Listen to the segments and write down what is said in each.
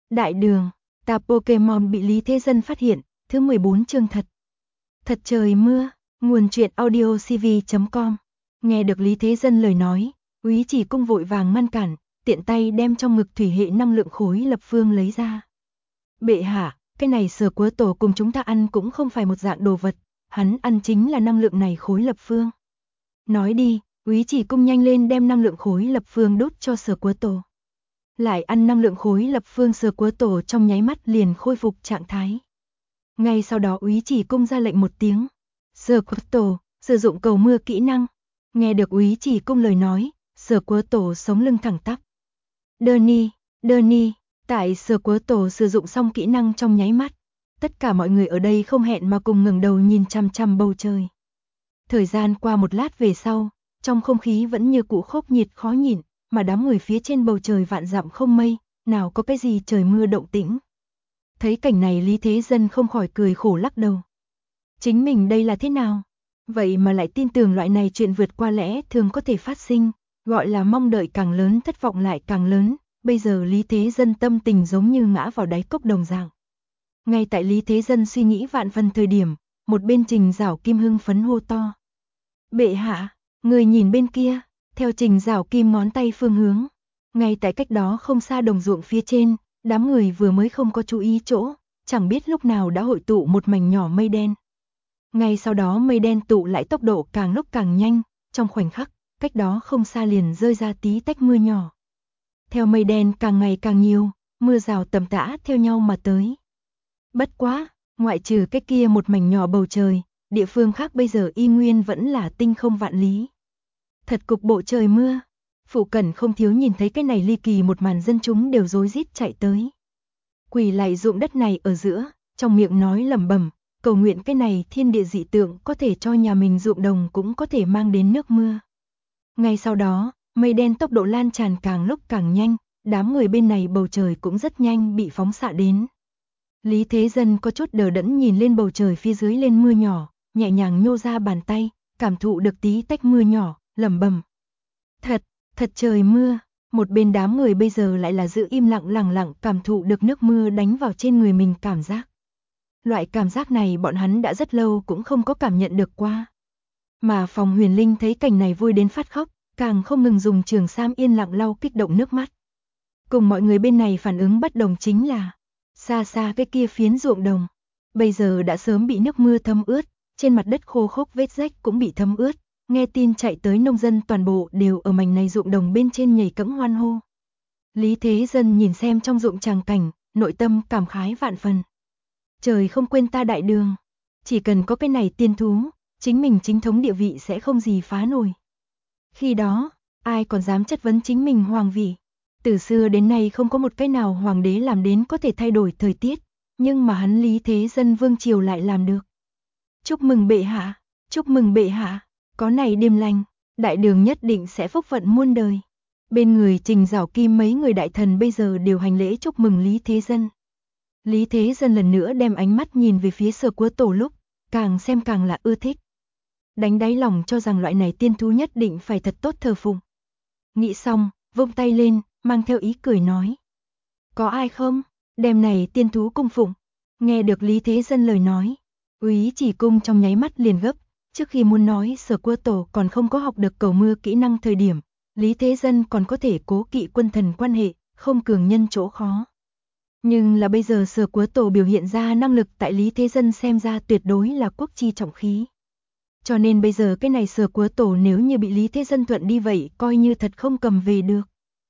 Đại đường, ta Pokemon bị Lý Thế Dân phát hiện, thứ 14 chương thật trời mưa, nguồn truyện audiocv.com. Nghe được Lý Thế Dân lời nói, Úy Chỉ Cung vội vàng ngăn cản, tiện tay đem trong ngực thủy hệ năng lượng khối lập phương lấy ra. Bệ hạ, cái này Sở Quớ Tổ cùng chúng ta ăn cũng không phải một dạng đồ vật, hắn ăn chính là năng lượng này khối lập phương. Nói đi, Úy Chỉ Cung nhanh lên đem năng lượng khối lập phương đốt cho Sở Quớ Tổ. Lại ăn năng lượng khối lập phương, Sở Quớ Tổ trong nháy mắt liền khôi phục trạng thái. Ngay sau đó Úy Chỉ Cung ra lệnh một tiếng. Sở Quớ Tổ, sử dụng cầu mưa kỹ năng. Nghe được Úy Chỉ Cung lời nói, Sở Quớ Tổ sống lưng thẳng tắp. Đơ ni, tại Sở Quớ Tổ sử dụng xong kỹ năng trong nháy mắt. Tất cả mọi người ở đây không hẹn mà cùng ngẩng đầu nhìn chằm chằm bầu trời. Thời gian qua một lát về sau, trong không khí vẫn như cũ khốc nhiệt khó nhịn, mà đám người phía trên bầu trời vạn dặm không mây, nào có cái gì trời mưa động tĩnh. Thấy cảnh này Lý Thế Dân không khỏi cười khổ lắc đầu. Chính mình đây là thế nào? Vậy mà lại tin tưởng loại này chuyện vượt qua lẽ thường có thể phát sinh, gọi là mong đợi càng lớn thất vọng lại càng lớn, bây giờ Lý Thế Dân tâm tình giống như ngã vào đáy cốc đồng dạng. Ngay tại Lý Thế Dân suy nghĩ vạn phần thời điểm, một bên Trình Giảo Kim hưng phấn hô to. Bệ hạ, người nhìn bên kia, theo Trình Giảo Kim ngón tay phương hướng. Ngay tại cách đó không xa đồng ruộng phía trên, đám người vừa mới không có chú ý chỗ, chẳng biết lúc nào đã hội tụ một mảnh nhỏ mây đen. Ngay sau đó mây đen tụ lại tốc độ càng lúc càng nhanh, trong khoảnh khắc, cách đó không xa liền rơi ra tí tách mưa nhỏ. Theo mây đen càng ngày càng nhiều, mưa rào tầm tã theo nhau mà tới. Bất quá, ngoại trừ cái kia một mảnh nhỏ bầu trời, địa phương khác bây giờ y nguyên vẫn là tinh không vạn lý. Thật cục bộ trời mưa, Phụ Cẩn không thiếu nhìn thấy cái này ly kỳ một màn, dân chúng đều rối rít chạy tới. Quỳ lại ruộng đất này ở giữa, trong miệng nói lẩm bẩm, cầu nguyện cái này thiên địa dị tượng có thể cho nhà mình ruộng đồng cũng có thể mang đến nước mưa. Ngay sau đó, mây đen tốc độ lan tràn càng lúc càng nhanh, đám người bên này bầu trời cũng rất nhanh bị phóng xạ đến. Lý Thế Dân có chút đờ đẫn nhìn lên bầu trời phía dưới lên mưa nhỏ, nhẹ nhàng nhô ra bàn tay, cảm thụ được tí tách mưa nhỏ, lẩm bẩm. Thật trời mưa, một bên đám người bây giờ lại là giữ im lặng lẳng lặng cảm thụ được nước mưa đánh vào trên người mình cảm giác. Loại cảm giác này bọn hắn đã rất lâu cũng không có cảm nhận được qua. Mà Phòng Huyền Linh thấy cảnh này vui đến phát khóc, càng không ngừng dùng trường sam yên lặng lau kích động nước mắt. Cùng mọi người bên này phản ứng bất đồng chính là, xa xa cái kia phiến ruộng đồng, bây giờ đã sớm bị nước mưa thấm ướt, trên mặt đất khô khốc vết rách cũng bị thấm ướt. Nghe tin chạy tới nông dân toàn bộ đều ở mảnh này ruộng đồng bên trên nhảy cẫng hoan hô. Lý Thế Dân nhìn xem trong ruộng tràng cảnh, nội tâm cảm khái vạn phần. Trời không quên ta đại đường, chỉ cần có cái này tiên thú, chính mình chính thống địa vị sẽ không gì phá nổi. Khi đó, ai còn dám chất vấn chính mình hoàng vị? Từ xưa đến nay không có một cái nào hoàng đế làm đến có thể thay đổi thời tiết, nhưng mà hắn Lý Thế Dân vương triều lại làm được. Chúc mừng bệ hạ, chúc mừng bệ hạ. Có này đêm lành, đại đường nhất định sẽ phúc vận muôn đời. Bên người Trình Giảo Kim mấy người đại thần bây giờ đều hành lễ chúc mừng Lý Thế Dân. Lý Thế Dân lần nữa đem ánh mắt nhìn về phía Sở Quớ Tổ lúc, càng xem càng là ưa thích. Đánh đáy lòng cho rằng loại này tiên thú nhất định phải thật tốt thờ phụng. Nghĩ xong, vung tay lên, mang theo ý cười nói. Có ai không? Đem này tiên thú cung phụng. Nghe được Lý Thế Dân lời nói, Úy Chỉ Cung trong nháy mắt liền gấp. Trước khi muốn nói Sở Quớ Tổ còn không có học được cầu mưa kỹ năng thời điểm, Lý Thế Dân còn có thể cố kỵ quân thần quan hệ, không cường nhân chỗ khó. Nhưng là bây giờ Sở Quớ Tổ biểu hiện ra năng lực tại Lý Thế Dân xem ra tuyệt đối là quốc chi trọng khí. Cho nên bây giờ cái này Sở Quớ Tổ nếu như bị Lý Thế Dân thuận đi vậy coi như thật không cầm về được.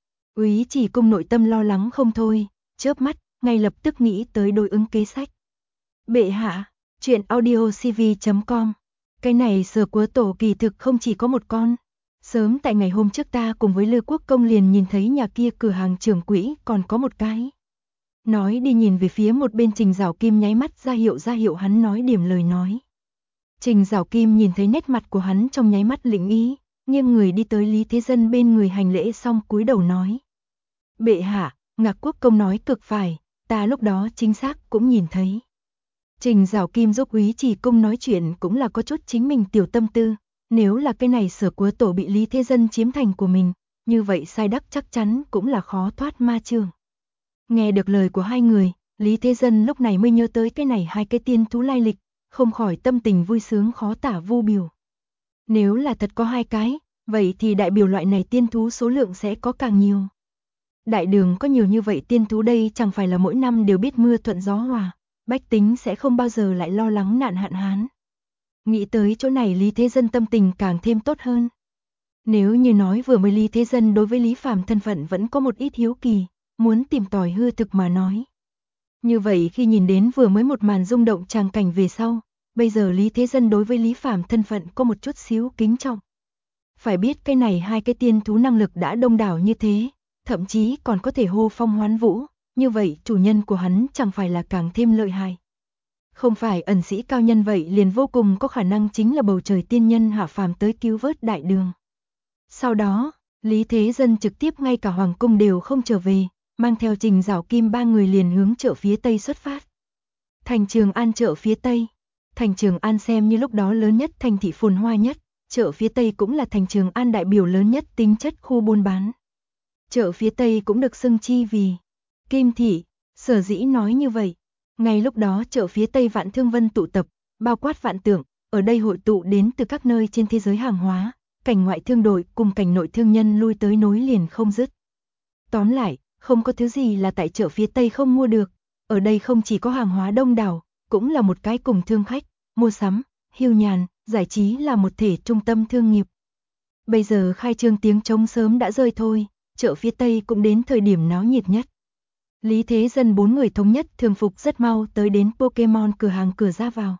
Úy Chỉ Cung nội tâm lo lắng không thôi, chớp mắt, ngay lập tức nghĩ tới đối ứng kế sách. Bệ hạ, truyện audiocv.com. Cái này Sở Quớ Tổ kỳ thực không chỉ có một con. Sớm tại ngày hôm trước ta cùng với Lư Quốc Công liền nhìn thấy nhà kia cửa hàng trưởng quỹ còn có một cái. Nói đi nhìn về phía một bên Trình Giảo Kim nháy mắt ra hiệu hắn nói điểm lời nói. Trình Giảo Kim nhìn thấy nét mặt của hắn trong nháy mắt lĩnh ý, nghiêng người đi tới Lý Thế Dân bên người hành lễ xong cúi đầu nói. Bệ hạ, Ngạc Quốc Công nói cực phải, ta lúc đó chính xác cũng nhìn thấy. Trình Giảo Kim giúp Úy Chỉ Cung nói chuyện cũng là có chút chính mình tiểu tâm tư, nếu là cái này Sở Quớ Tổ bị Lý Thế Dân chiếm thành của mình, như vậy sai đắc chắc chắn cũng là khó thoát ma trường. Nghe được lời của hai người, Lý Thế Dân lúc này mới nhớ tới cái này hai cái tiên thú lai lịch, không khỏi tâm tình vui sướng khó tả vô biểu. Nếu là thật có hai cái, vậy thì đại biểu loại này tiên thú số lượng sẽ có càng nhiều. Đại đường có nhiều như vậy tiên thú đây chẳng phải là mỗi năm đều biết mưa thuận gió hòa, bách tính sẽ không bao giờ lại lo lắng nạn hạn hán. Nghĩ tới chỗ này Lý Thế Dân tâm tình càng thêm tốt hơn. Nếu như nói vừa mới Lý Thế Dân đối với Lý Phàm thân phận vẫn có một ít hiếu kỳ, muốn tìm tòi hư thực mà nói. Như vậy khi nhìn đến vừa mới một màn rung động tràng cảnh về sau, bây giờ Lý Thế Dân đối với Lý Phàm thân phận có một chút xíu kính trọng. Phải biết cái này hai cái tiên thú năng lực đã đông đảo như thế, thậm chí còn có thể hô phong hoán vũ, như vậy chủ nhân của hắn chẳng phải là càng thêm lợi hại. Không phải ẩn sĩ cao nhân vậy liền vô cùng có khả năng chính là bầu trời tiên nhân hạ phàm tới cứu vớt đại đường. Sau đó, Lý Thế Dân trực tiếp ngay cả hoàng cung đều không trở về, mang theo Trình Giảo Kim ba người liền hướng chợ phía Tây xuất phát. Thành Trường An chợ phía Tây. Thành Trường An xem như lúc đó lớn nhất thành thị phồn hoa nhất, chợ phía Tây cũng là thành Trường An đại biểu lớn nhất tính chất khu buôn bán. Chợ phía Tây cũng được xưng chi vì Kim thị, sở dĩ nói như vậy. Ngay lúc đó chợ phía Tây vạn thương vân tụ tập, bao quát vạn tượng, ở đây hội tụ đến từ các nơi trên thế giới hàng hóa, cảnh ngoại thương đội cùng cảnh nội thương nhân lui tới nối liền không dứt. Tóm lại, không có thứ gì là tại chợ phía Tây không mua được, ở đây không chỉ có hàng hóa đông đảo, cũng là một cái cùng thương khách, mua sắm, hưu nhàn, giải trí là một thể trung tâm thương nghiệp. Bây giờ khai trương tiếng trống sớm đã rơi thôi, chợ phía Tây cũng đến thời điểm náo nhiệt nhất. Lý Thế Dân bốn người thống nhất thường phục rất mau tới đến Pokemon cửa hàng cửa ra vào.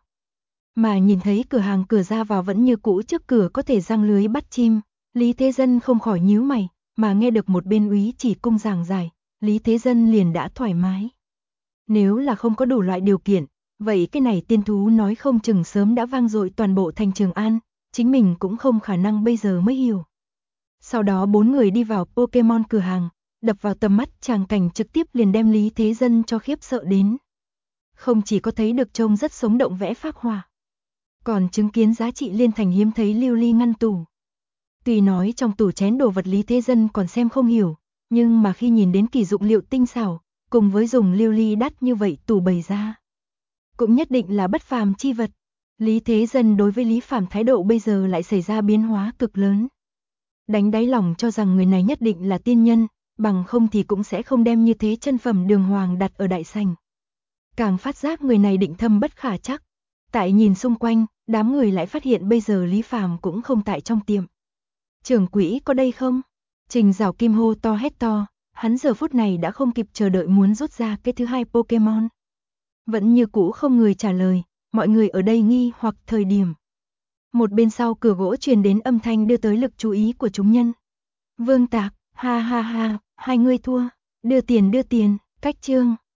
Mà nhìn thấy cửa hàng cửa ra vào vẫn như cũ trước cửa có thể giăng lưới bắt chim, Lý Thế Dân không khỏi nhíu mày, mà nghe được một bên úy chỉ cung giảng giải, Lý Thế Dân liền đã thoải mái. Nếu là không có đủ loại điều kiện, vậy cái này tiên thú nói không chừng sớm đã vang dội toàn bộ thành Trường An, chính mình cũng không khả năng bây giờ mới hiểu. Sau đó bốn người đi vào Pokemon cửa hàng, đập vào tầm mắt tràng cảnh trực tiếp liền đem Lý Thế Dân cho khiếp sợ đến. Không chỉ có thấy được trông rất sống động vẽ phác họa, còn chứng kiến giá trị liên thành hiếm thấy lưu ly ngăn tủ. Tuy nói trong tủ chén đồ vật Lý Thế Dân còn xem không hiểu, nhưng mà khi nhìn đến kỳ dụng liệu tinh xảo, cùng với dùng lưu ly đắt như vậy tủ bày ra, cũng nhất định là bất phàm chi vật. Lý Thế Dân đối với Lý Phàm thái độ bây giờ lại xảy ra biến hóa cực lớn. Đánh đáy lòng cho rằng người này nhất định là tiên nhân, bằng không thì cũng sẽ không đem như thế chân phẩm đường hoàng đặt ở đại sảnh. Càng phát giác người này định thâm bất khả chắc. Tại nhìn xung quanh, đám người lại phát hiện bây giờ Lý Phàm cũng không tại trong tiệm. Trưởng quỹ có đây không? Trình Giảo Kim hô to hét to, hắn giờ phút này đã không kịp chờ đợi muốn rút ra cái thứ hai Pokemon. Vẫn như cũ không người trả lời, mọi người ở đây nghi hoặc thời điểm. Một bên sau cửa gỗ truyền đến âm thanh đưa tới lực chú ý của chúng nhân. Vương Tạc, ha ha ha, hai người thua, đưa tiền, cách chương.